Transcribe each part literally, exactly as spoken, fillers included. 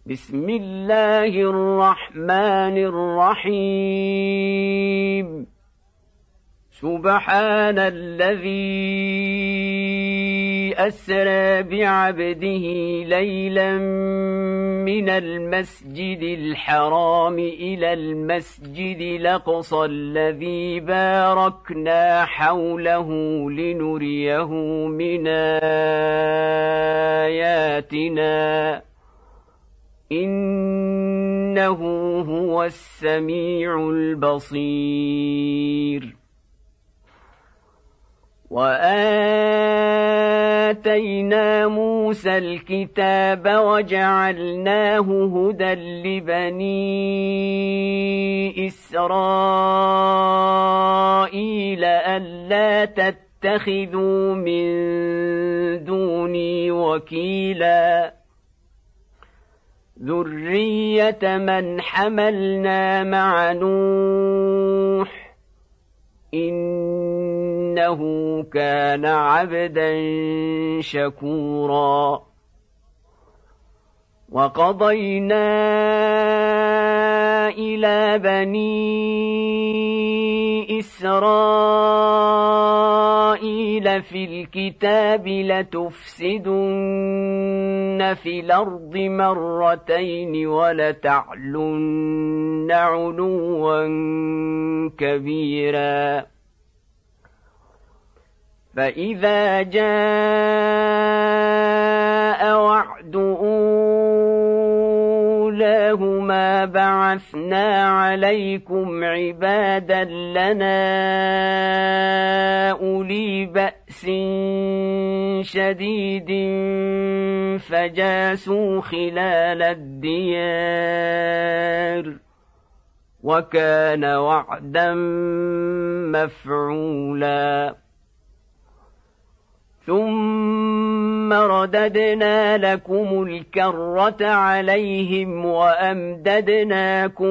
بسم الله الرحمن الرحيم سبحان الذي أسرى بعبده ليلا من المسجد الحرام إلى المسجد الأقصى الذي باركنا حوله لنريه من آياتنا إنه هو السميع البصير. وآتينا موسى الكتاب وجعلناه هدى لبني إسرائيل ألا تتخذوا من دوني وكيلا ذرية من حملنا مع نوح إنه كان عبدا شكورا. وقضينا إلى بني إسرائيل في الكتاب لتفسدن في الأرض مرتين ولتعلن علوا كبيرا. فإذا جاء وعد أولاهما بعثنا عليكم عبادا لنا أولي بأس شديد فجاسوا خلال الديار وكان وعدا مفعولا. ثم رددنا لكم الكرة عليهم وأمددناكم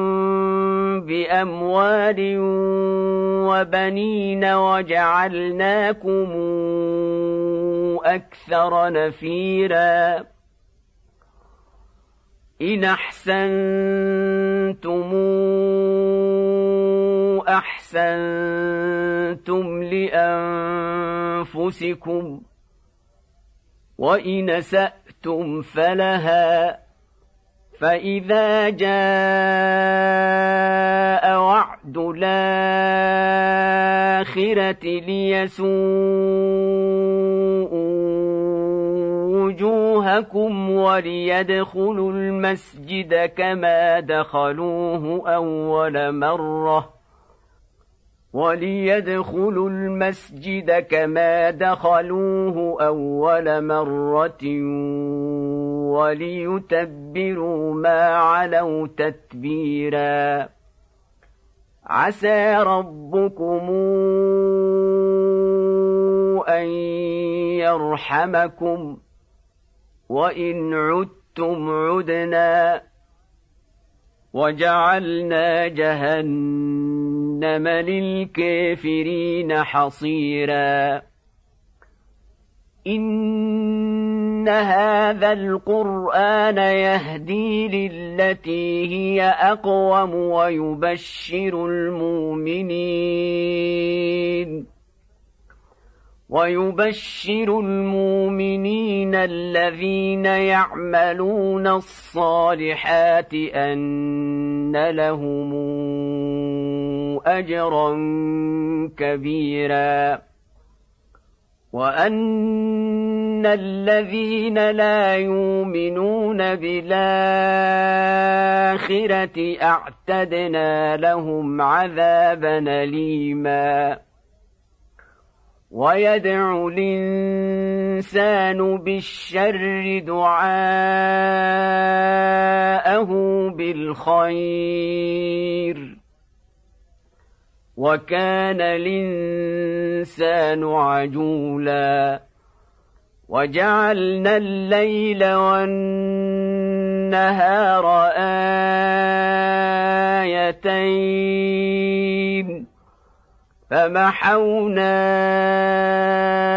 بأموال وبنين وجعلناكم أكثر نفيرا. إن أحسنتم أحسنتم لأنفسكم وإن أسأتم فلها. فإذا جاء وعد الآخرة ليسوءوا وجوهكم وليدخلوا المسجد كما دخلوه أول مرة وليدخلوا المسجد كما دخلوه أول مرة وليتبروا ما علوا تتبيرا. عسى ربكم أن يرحمكم وإن عدتم عدنا وجعلنا جهنم للكافرين حصيرا. إن هذا القرآن يهدي للتي هي أقوم ويبشر المؤمنين ويبشر المؤمنين الذين يعملون الصالحات أن لهم أجرا كبيرا. وأن الذين لا يؤمنون بالآخرة أعتدنا لهم عذابا أليما. ويدعو الإنسان بالشر دعاءه بالخير وكان الإنسان عجولا. وجعلنا الليل والنهار آيتين فمحونا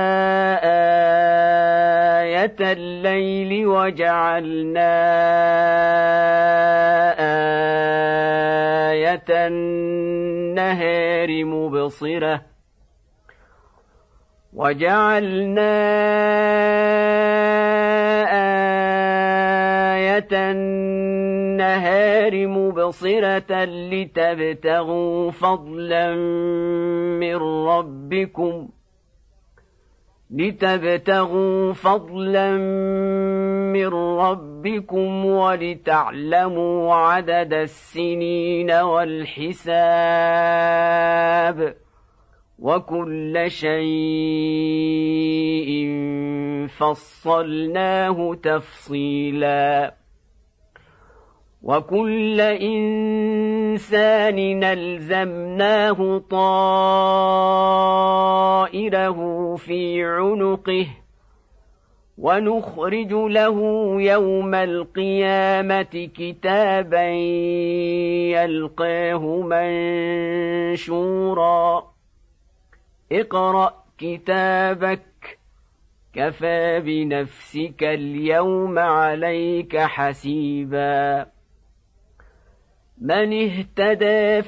آية الليل وجعلنا النهار مبصرة وجعلنا آية النهار مبصرة لتبتغوا فضلا من ربكم لتبتغوا فضلا من ربكم ولتعلموا عدد السنين والحساب وكل شيء فصلناه تفصيلا وكل إنسان ألزمناه طائره في عنقه ونخرج له يوم القيامة كتابا يلقاه منشورا اقرأ كتابك كفى بنفسك اليوم عليك حسيبا من اهتدى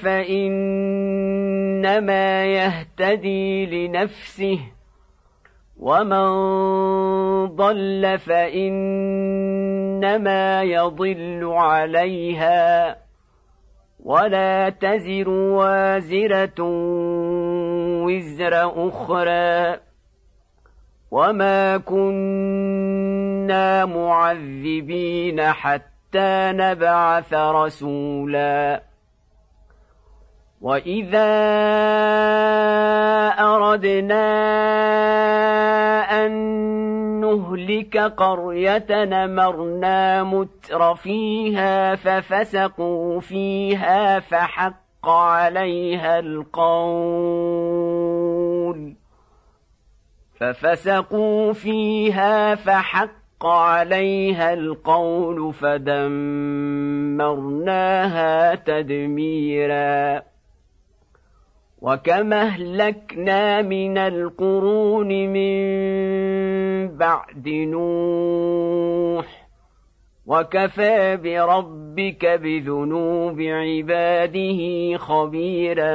فإنما يهتدي لنفسه ومن ضل فإنما يضل عليها ولا تزر وازرة وزر أخرى وما كنا معذبين حتى نبعث رسولا وإذا أردنا أن نهلك قرية أمرنا متر فيها ففسقوا فيها فحق عليها القول ففسقوا فيها فحق عليها القول فدمرناها تدميرا وكم أهلكنا من القرون من بعد نوح وكفى بربك بذنوب عباده خبيرا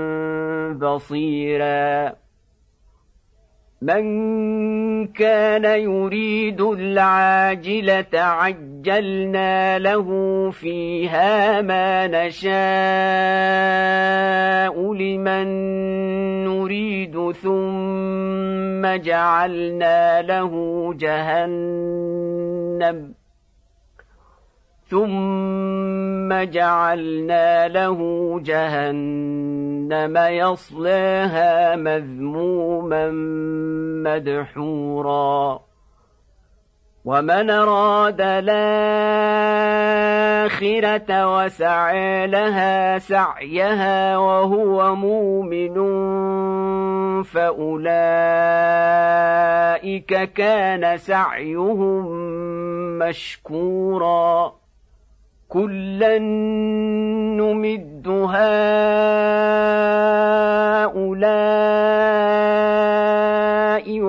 بصيرا من كان يريد العاجلة عجلنا له فيها ما نشاء لمن نريد ثم جعلنا له جهنم ثم جعلنا له جهنم يصلاها مذموما مدحورا ومن أراد الآخرة وسعى لها سعيها وهو مؤمن فأولئك كان سعيهم مشكورا كلا نمد هؤلاء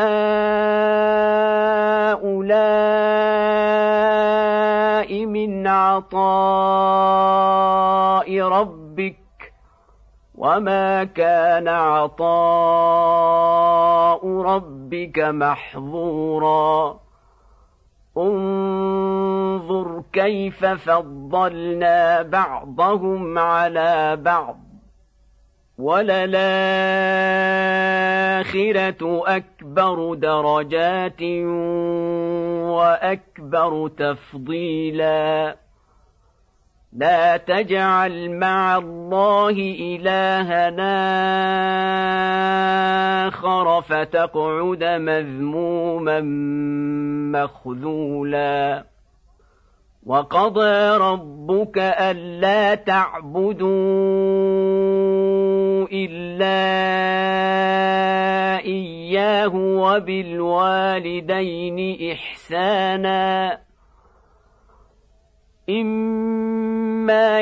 وهؤلاء من عطاء ربك وما كان عطاء ربك محظورا انظر كيف فضلنا بعضهم على بعض وللآخرة أكبر درجات وأكبر تفضيلا لا تجعل مع الله إلهنا آخر فتقعد مذموما مخذولا وقضى ربك ألا تعبدوا إلا إياه وبالوالدين إحسانا إما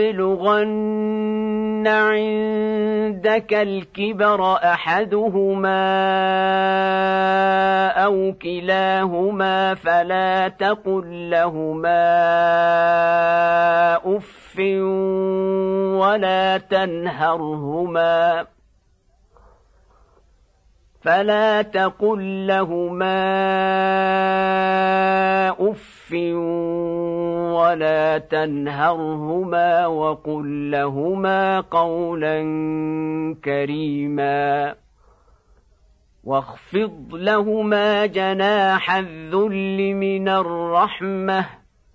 يبلغن عندك الكبر أحدهما أو كلاهما فلا تقل لهما أف ولا تنهرهما فلا تقل لهما أف ولا تنهرهما وقل لهما قولا كريما واخفض لهما جناح الذل من الرحمة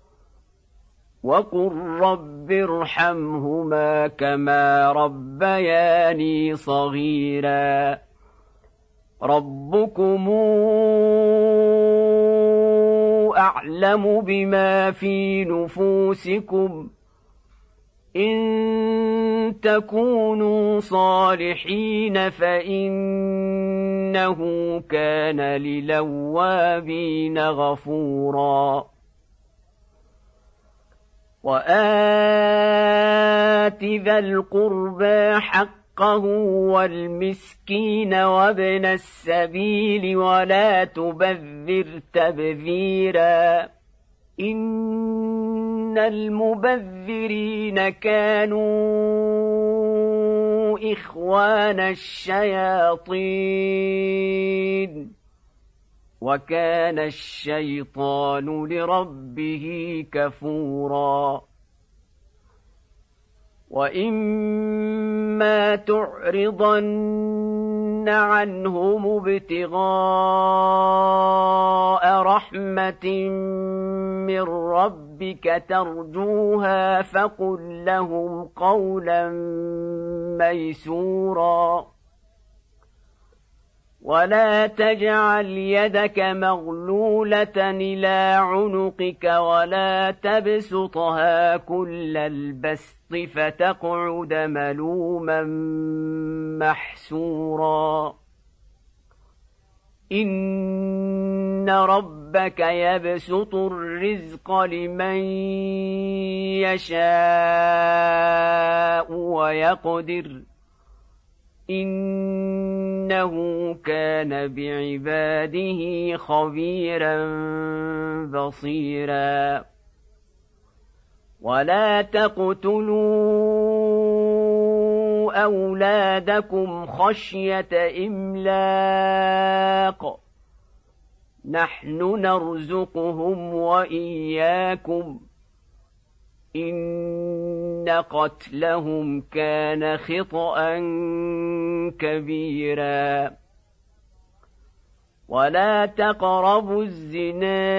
وقل رب ارحمهما كما ربياني صغيرا ربكم أعلم بما في نفوسكم إن تكونوا صالحين فإنه كان للأوابين غفورا وآت ذا القربى حقه والمسكين وابن السبيل ولا تبذر تبذيرا إن المبذرين كانوا إخوان الشياطين وكان الشيطان لربه كفورا وإما تعرضن عنهم ابتغاء رحمة من ربك ترجوها فقل لهم قولا ميسورا ولا تجعل يدك مغلولة إلى عنقك ولا تبسطها كل البسط فتقعد ملوما محسورا إن ربك يبسط الرزق لمن يشاء ويقدر إنه كان بعباده خبيرا بصيرا ولا تقتلوا أولادكم خشية إملاق نحن نرزقهم وإياكم إن قتلهم كان خطأ كبيرا ولا تقربوا الزنا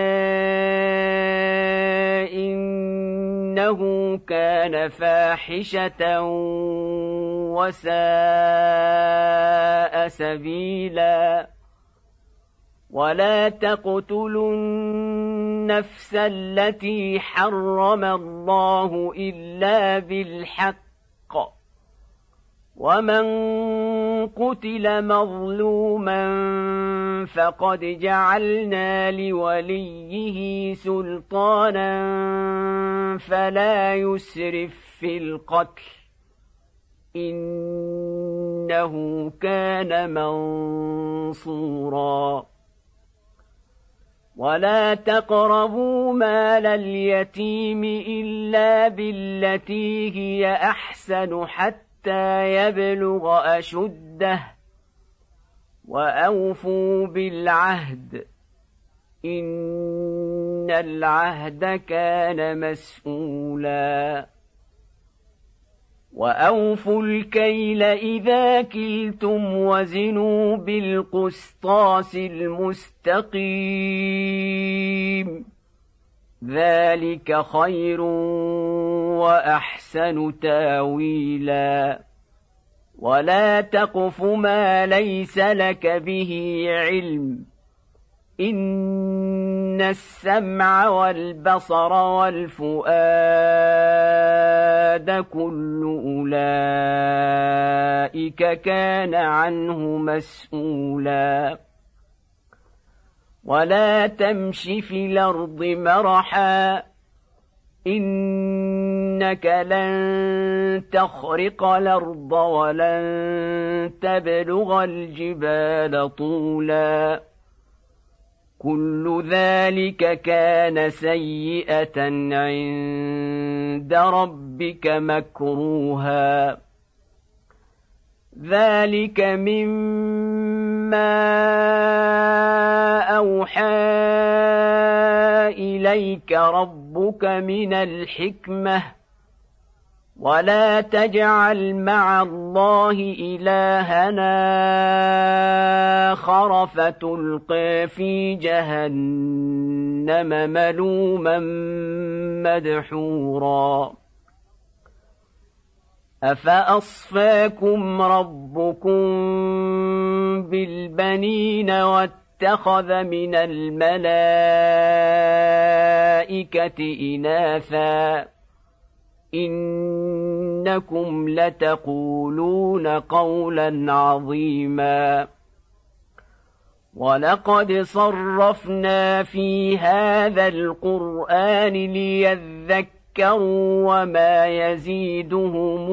إنه كان فاحشة وساء سبيلا ولا تقتلوا النفس التي حرم الله إلا بالحق ومن قتل مظلوما فقد جعلنا لوليه سلطانا فلا يسرف في القتل إنه كان منصورا ولا تقربوا مال اليتيم إلا بالتي هي أحسن حتى يبلغ أشده وأوفوا بالعهد إن العهد كان مسؤولا وأوفوا الكيل إذا كلتم وزنوا بالقسطاس المستقيم ذلك خير وأحسن تاويلا ولا تقف ما ليس لك به علم إن السمع والبصر والفؤاد كل أولئك كان عنه مسؤولا ولا تمش في الأرض مرحا إنك لن تخرق الأرض ولن تبلغ الجبال طولا كل ذلك كان سيئة عند ربك مكروها ذلك مما أوحى إليك ربك من الحكمة ولا تجعل مع الله إلهنا آخر فتلقى في جهنم ملوما مدحورا أفأصفاكم ربكم بالبنين واتخذ من الملائكة إناثا إنكم لتقولون قولا عظيما ولقد صرفنا في هذا القرآن ليذكروا وما يزيدهم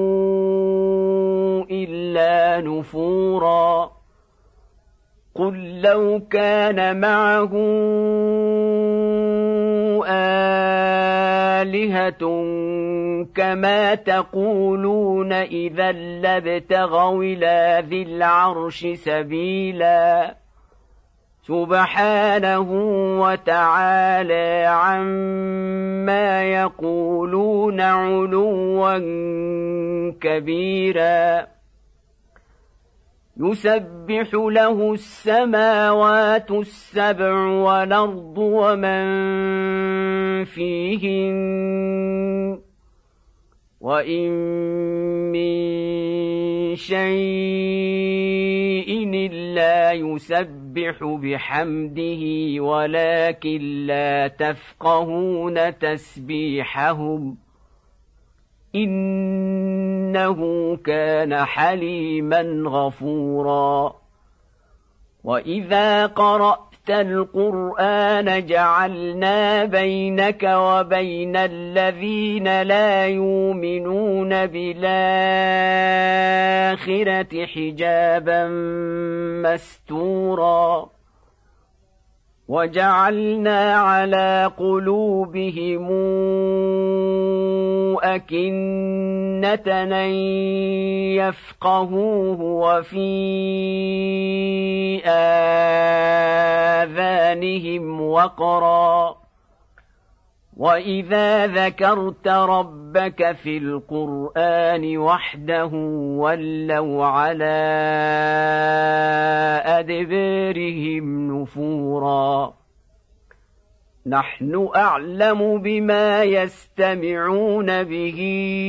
إلا نفورا قل لو كان معه آلهة كما تقولون إذا لابتغوا إلى ذي العرش سبيلا سبحانه وتعالى عما يقولون علوا كبيرا يسبح له السماوات السبع والأرض ومن فيهن وإن من شيء إلا يسبح بحمده ولكن لا تفقهون تسبيحهم إنه كان حليما غفورا وإذا قرأت القرآن جعلنا بينك وبين الذين لا يؤمنون بالآخرة حجابا مستورا وجعلنا على قلوبهم أكنة أن يفقهوه وفي آذانهم وقرا وإذا ذكرت ربك في القرآن وحده ولوا على أدبارهم نفورا نحن أعلم بما يستمعون به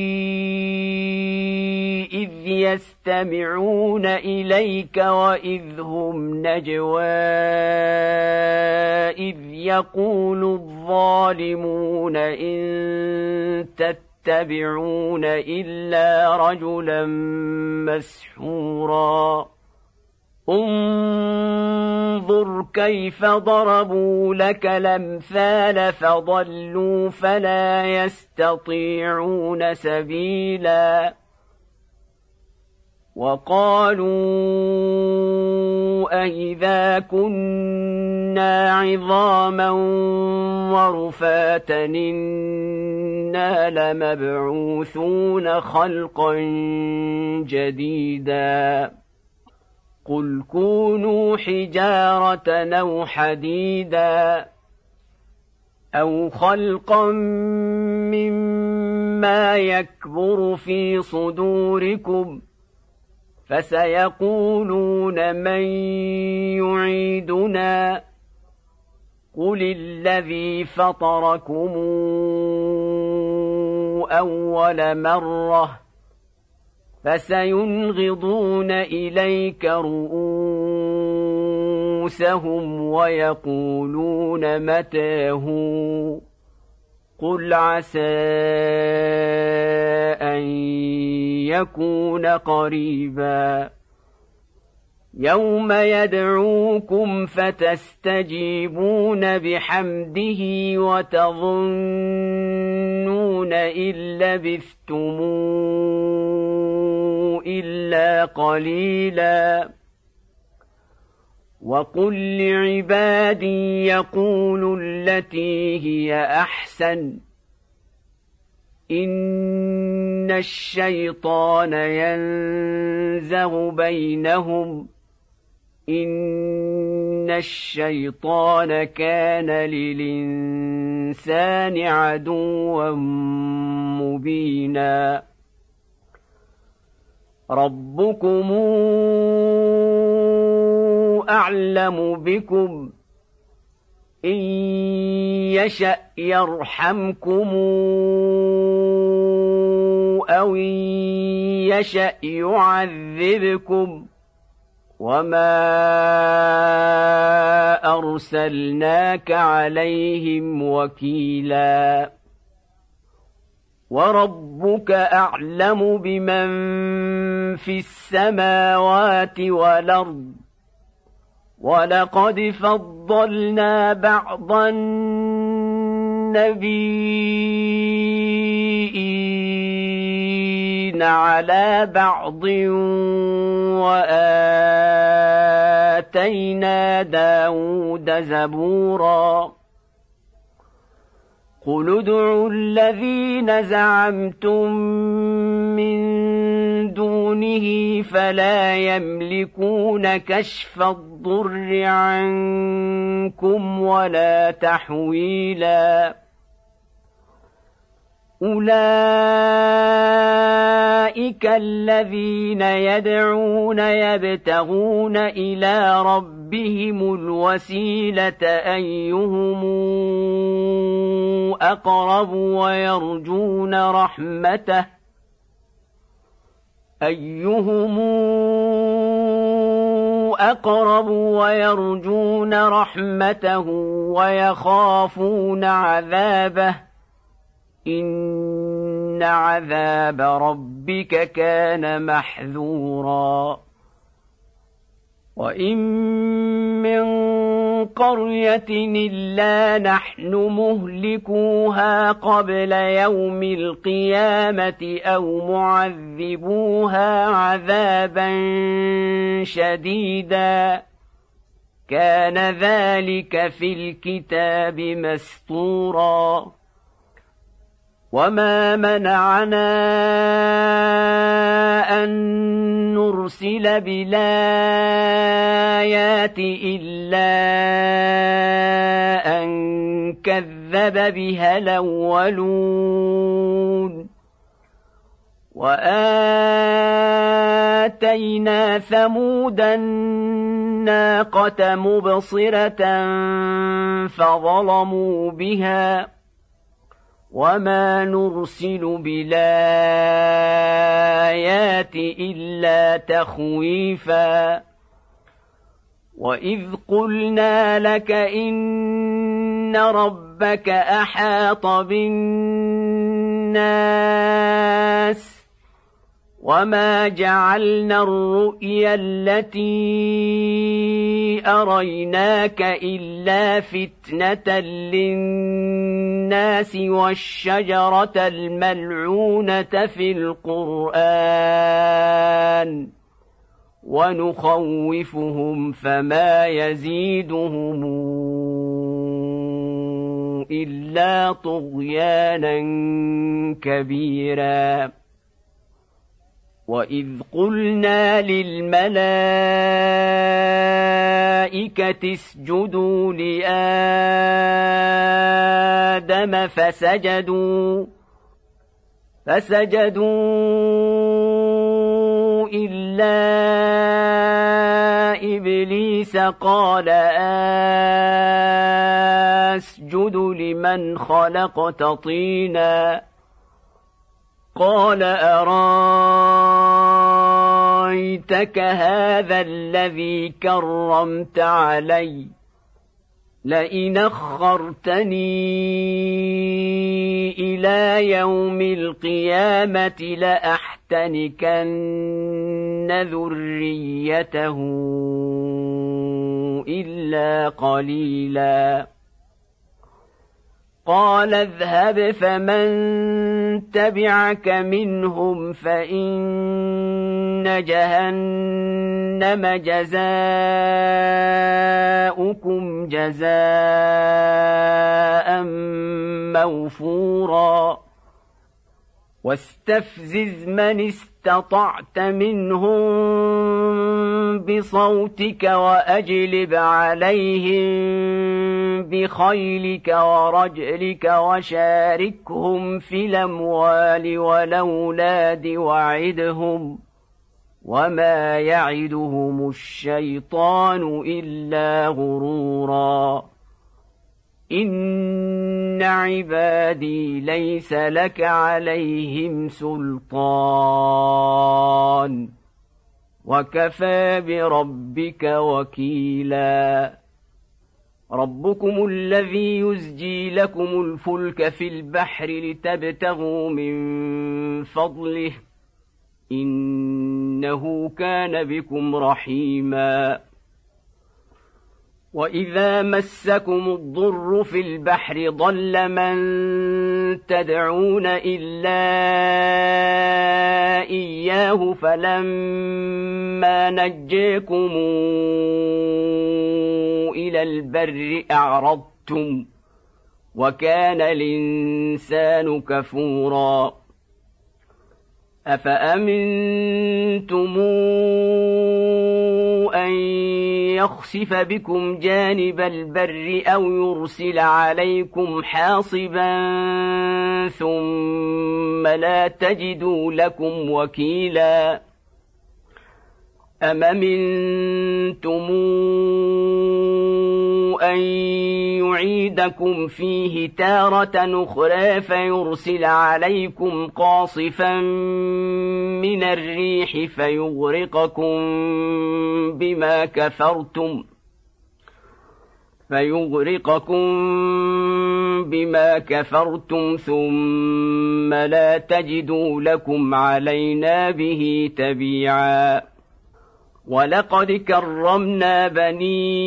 إذ يستمعون إليك وإذ هم نجوى إذ يقول الظالمون إن تتبعون إلا رجلا مسحورا انظر كيف ضربوا لك الأمثال فضلوا فلا يستطيعون سبيلا وقالوا أئذا كنا عظاما ورفاتا إنا لمبعوثون خلقا جديدا قل كونوا حجارة أو حديدا أو خلقا مما يكبر في صدوركم فسيقولون من يعيدنا قل الذي فطركم أول مرة فسينغضون إليك رؤوسهم ويقولون متى هو قل عسى أن يكون قريبا يوم يدعوكم فتستجيبون بحمده وتظنون إن لبثتم إلا قليلا وقل لعبادي يقولوا التي هي أحسن إن الشيطان ينزغ بينهم إن الشيطان كان للإنسان عدوا مبينا ربكم أعلم بكم إن يشأ يرحمكم أو إن يشأ يعذبكم وما أرسلناك عليهم وكيلا وربك أعلم بمن في السماوات والأرض ولقد فضلنا بعض النبيين على بعض وآتينا داود زبورا قل ادعوا الذين زعمتم من دونه فلا يملكون كشف الضر عنكم ولا تحويلا أولئك الذين يدعون يبتغون إلى ربهم الوسيلة أيهم أقرب ويرجون رحمته أيهم أقرب ويرجون رحمته ويخافون عذابه إن عذاب ربك كان محذورا وإن من قرية إلا نحن مهلكوها قبل يوم القيامة أو معذبوها عذابا شديدا كان ذلك في الكتاب مسطورا وما منعنا أن نرسل بالآيات إلا أن كذب بها الأولون وآتينا ثمود الناقة مبصرة فظلموا بها وما نرسل بالآيات إلا تخويفا وإذ قلنا لك إن ربك أحاط بالناس وما جعلنا الرؤيا التي أريناك إلا فتنة للناس والشجرة الملعونة في القرآن ونخوفهم فما يزيدهم إلا طغيانا كبيرا وإذ قلنا للملائكة اسجدوا لآدم فسجدوا فسجدوا إلا إبليس قال أسجد لمن خلقت طينا قال أرايتك هذا الذي كرمت علي لئن أخرتني إلى يوم القيامة لأحتنكن ذريته إلا قليلا قال اذهب فمن تبعك منهم فإن جهنم جزاؤكم جزاء موفورا واستفزز من استطعت منهم بصوتك وأجلب عليهم بخيلك ورجلك وشاركهم في الأموال والأولاد وعدهم وما يعدهم الشيطان إلا غرورا إن عبادي ليس لك عليهم سلطان وكفى بربك وكيلا ربكم الذي يزجي لكم الفلك في البحر لتبتغوا من فضله إنه كان بكم رحيما وإذا مسكم الضر في البحر ضل من تدعون إلا إياه فلما نجيكم إلى البر أعرضتم وكان الإنسان كفورا أفأمنتم أن يخسف بكم جانب البر أو يرسل عليكم حاصبا ثم لا تجدوا لكم وكيلا أم أمنتم أن يعيدكم فيه تارة أخرى فيرسل عليكم قاصفا من الريح فيغرقكم بما كفرتم فيغرقكم بما كفرتم ثم لا تجدوا لكم علينا به تبيعا ولقد كرمنا بني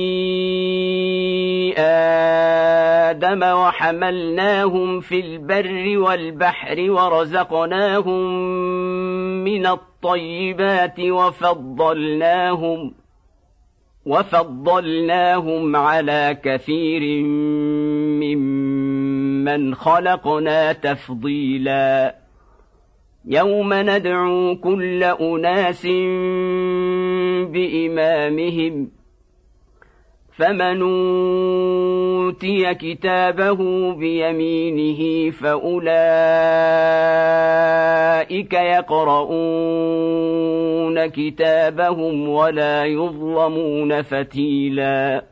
آدم وحملناهم في البر والبحر ورزقناهم من الطيبات وفضلناهم وفضلناهم على كثير ممن خلقنا تفضيلا يوم ندعو كل أناس بإمامهم فمن أوتي كتابه بيمينه فأولئك يقرؤون كتابهم ولا يظلمون فتيلا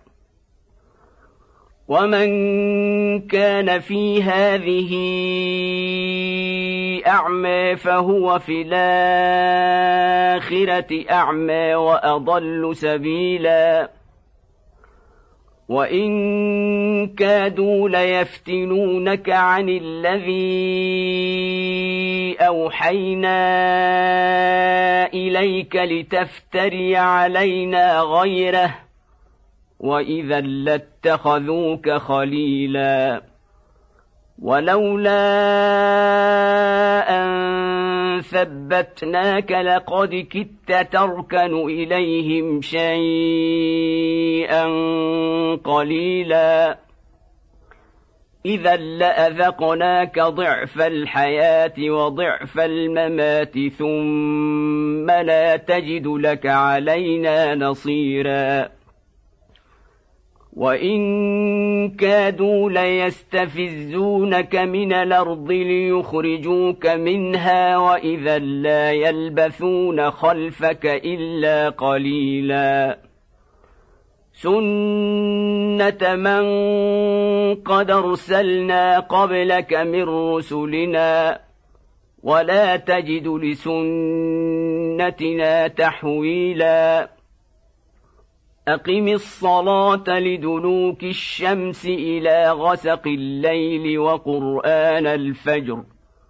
ومن كان في هذه أعمى فهو في الآخرة أعمى وأضل سبيلا وإن كادوا ليفتنونك عن الذي أوحينا إليك لتفتري علينا غيره وإذا لاتخذوك خليلا ولولا أن ثبتناك لقد كدت تركن إليهم شيئا قليلا إذا لأذقناك ضعف الحياة وضعف الممات ثم لا تجد لك علينا نصيرا وإن كادوا ليستفزونك من الأرض ليخرجوك منها وإذا لا يلبثون خلفك إلا قليلا سنة من قد أرسلنا قبلك من رسلنا ولا تجد لسنتنا تحويلا أقم الصلاة لدلوك الشمس إلى غسق الليل وقرآن الفجر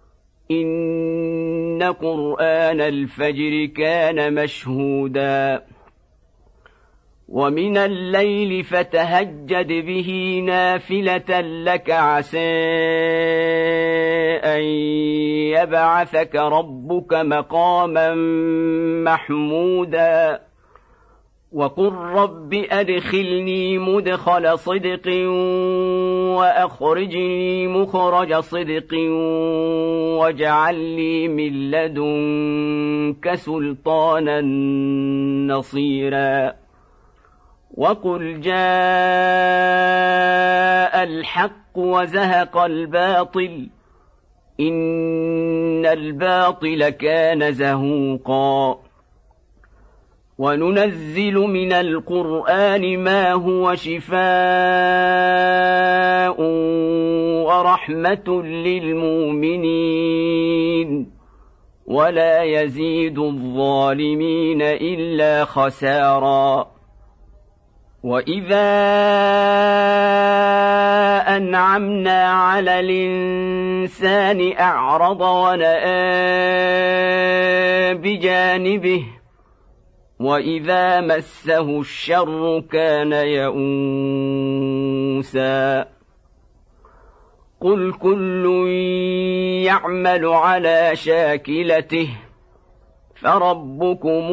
إن قرآن الفجر كان مشهودا ومن الليل فتهجد به نافلة لك عسى أن يبعثك ربك مقاما محمودا وقل رب أدخلني مدخل صدق وأخرجني مخرج صدق واجعل لي من لدنك سلطانا نصيرا وقل جاء الحق وزهق الباطل إن الباطل كان زهوقا وننزل من القرآن ما هو شفاء ورحمة للمؤمنين ولا يزيد الظالمين إلا خسارا وإذا أنعمنا على الإنسان أعرض ونأى بجانبه وإذا مسه الشر كان يئوسا قل كل يعمل على شاكلته فربكم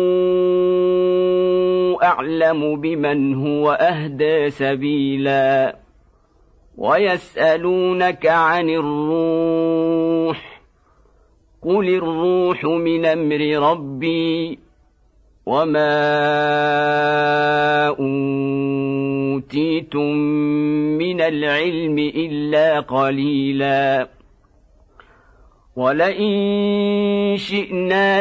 أعلم بمن هو أهدى سبيلا ويسألونك عن الروح قل الروح من أمر ربي وما أوتيتم من العلم إلا قليلا ولئن شئنا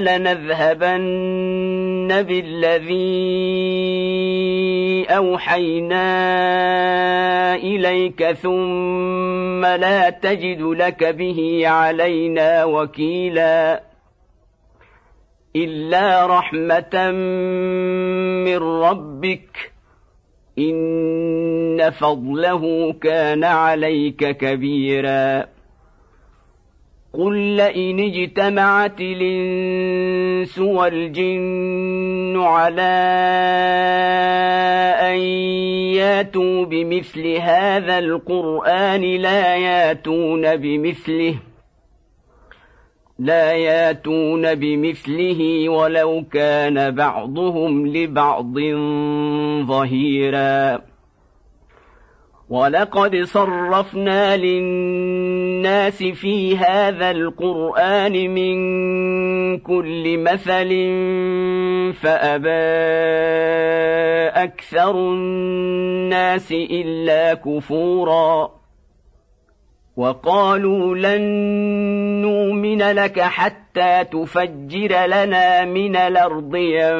لنذهبن بالذي أوحينا إليك ثم لا تجد لك به علينا وكيلا إلا رحمة من ربك إن فضله كان عليك كبيرا قل لئن اجتمعت الإنس والجن على أن ياتوا بمثل هذا القرآن لا ياتون بمثله لا ياتون بمثله ولو كان بعضهم لبعض ظهيرا ولقد صرفنا للناس في هذا القرآن من كل مثل فأبى أكثر الناس إلا كفورا وقالوا لن نؤمن لك حتى تفجر لنا من الأرض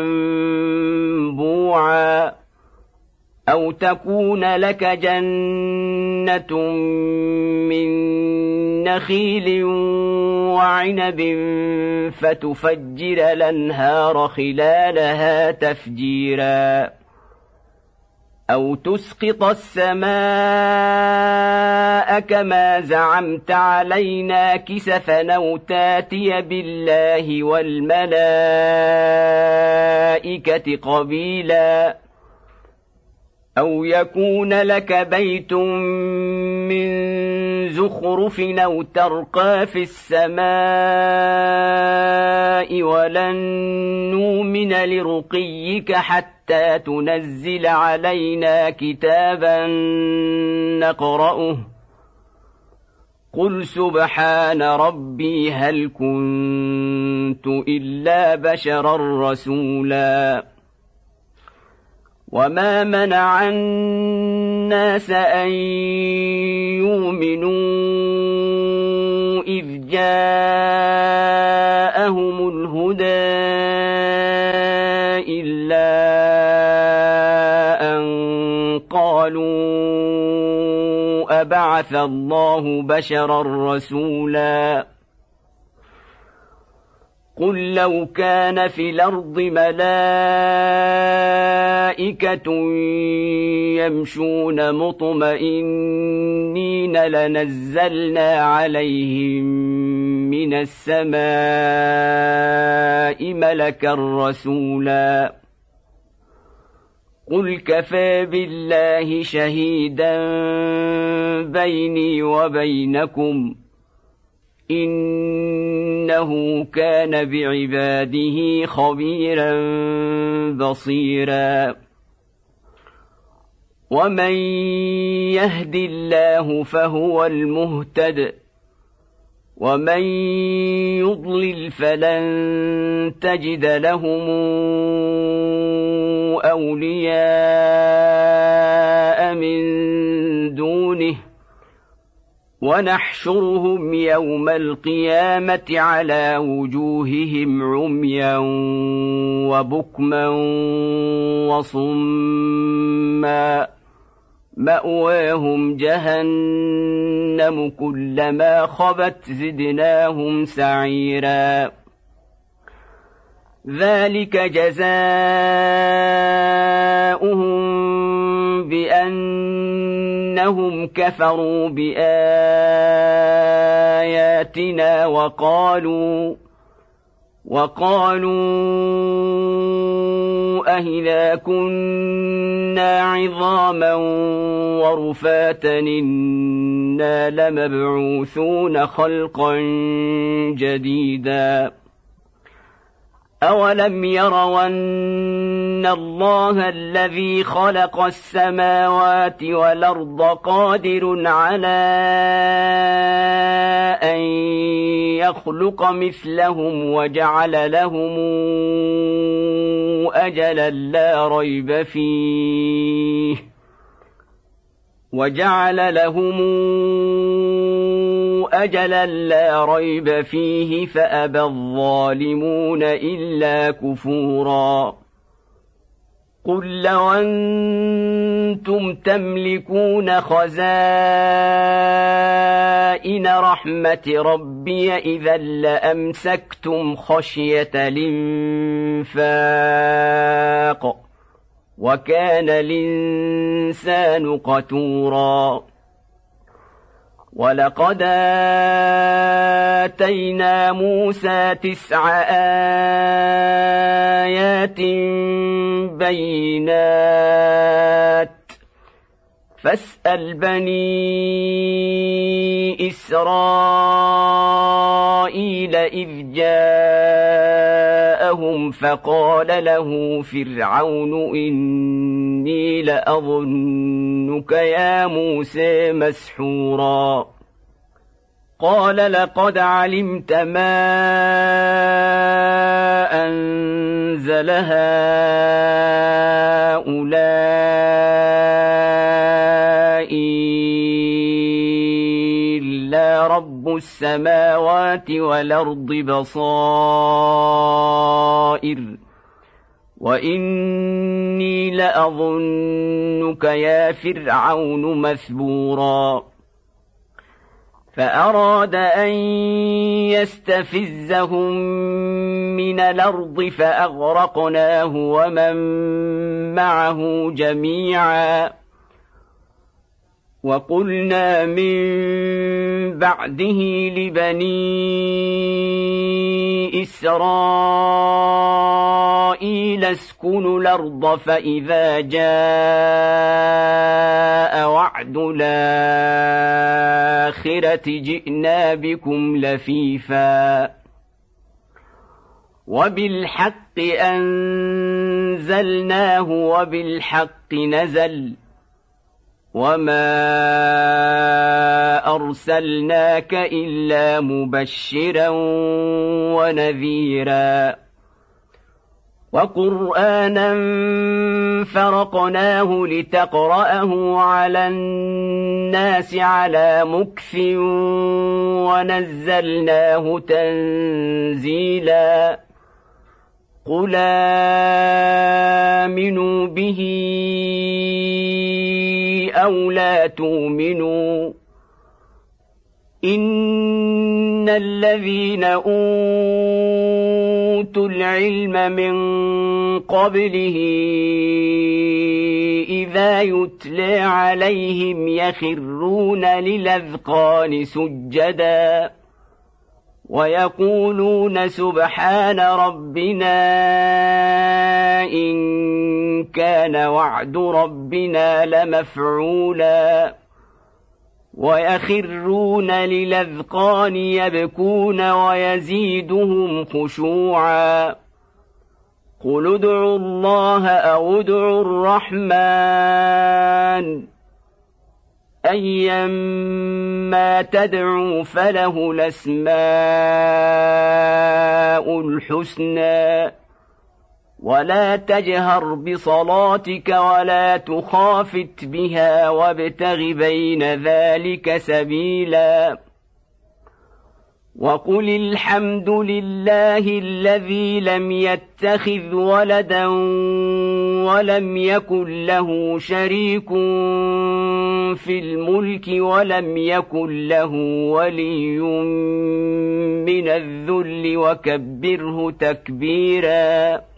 ينبوعا أو تكون لك جنة من نخيل وعنب فتفجر الأنهار خلالها تفجيرا أو تسقط السماء كما زعمت علينا كسفا أو تاتي بالله والملائكة قبيلا أو يكون لك بيت من زخرف أو ترقى في السماء ولن نؤمن لرقيك حتى تنزل علينا كتابا نقرأه قل سبحان ربي هل كنت إلا بشرا رسولا وما منع الناس أن يؤمنوا إذ جاءهم الهدى إلا أن قالوا أبعث الله بشرا رسولا قل لو كان في الأرض ملائكة يمشون مطمئنين لنزلنا عليهم من السماء ملكا رسولا قل كفى بالله شهيدا بيني وبينكم إنه كان بعباده خبيرا بصيرا ومن يهد الله فهو المهتد ومن يضلل فلن تجد لهم أولياء من دونه ونحشرهم يوم القيامة على وجوههم عميا وبكما وصما مأواهم جهنم كلما خبت زدناهم سعيرا ذلك جزاؤهم بأنهم كفروا بآياتنا وقالوا وقالوا أإذا كنا عظاما ورفاتا إنا لمبعوثون خلقا جديدا أولم يروا أن الله الذي خلق السماوات والأرض قادر على أن يخلق مثلهم وجعل لهم أجلا لا ريب فيه وجعل لهم أجلا لا ريب فيه فأبى الظالمون إلا كفورا قل لو أنتم تملكون خزائن رحمة ربي إذا لأمسكتم خشية الإنفاق وكان الإنسان قتورا ولقد آتينا موسى تسع آيات بينات فاسأل بني إسرائيل إذ جاءهم فقال له فرعون إني لأظنك يا موسى مسحورا قال لقد علمت ما أنزل هؤلاء إلا رب السماوات والأرض بصائر وإني لأظنك يا فرعون مثبورا فأراد أن يستفزهم من الأرض فأغرقناه ومن معه جميعا وقلنا من بعده لبني إسرائيل اسكنوا الأرض فإذا جاء وعد الآخرة جئنا بكم لفيفا وبالحق أنزلناه وبالحق نزل وما أرسلناك إلا مبشرا ونذيرا وقرآنا فرقناه لتقرأه على الناس على مكث ونزلناه تنزيلا قل آمنوا به أو لا تؤمنوا إن الذين أوتوا العلم من قبله إذا يتلى عليهم يخرون للأذقان سجدا ويقولون سبحان ربنا إن كان وعد ربنا لمفعولا ويخرون للأذقان يبكون ويزيدهم خشوعا قل ادعوا الله أو ادعوا الرحمن أيما تدعوا فله الأسماء الحسنى ولا تجهر بصلاتك ولا تخافت بها وابتغ بين ذلك سبيلا وقل الحمد لله الذي لم يتخذ ولدا ولم يكن له شريك في الملك ولم يكن له ولي من الذل وكبره تكبيرا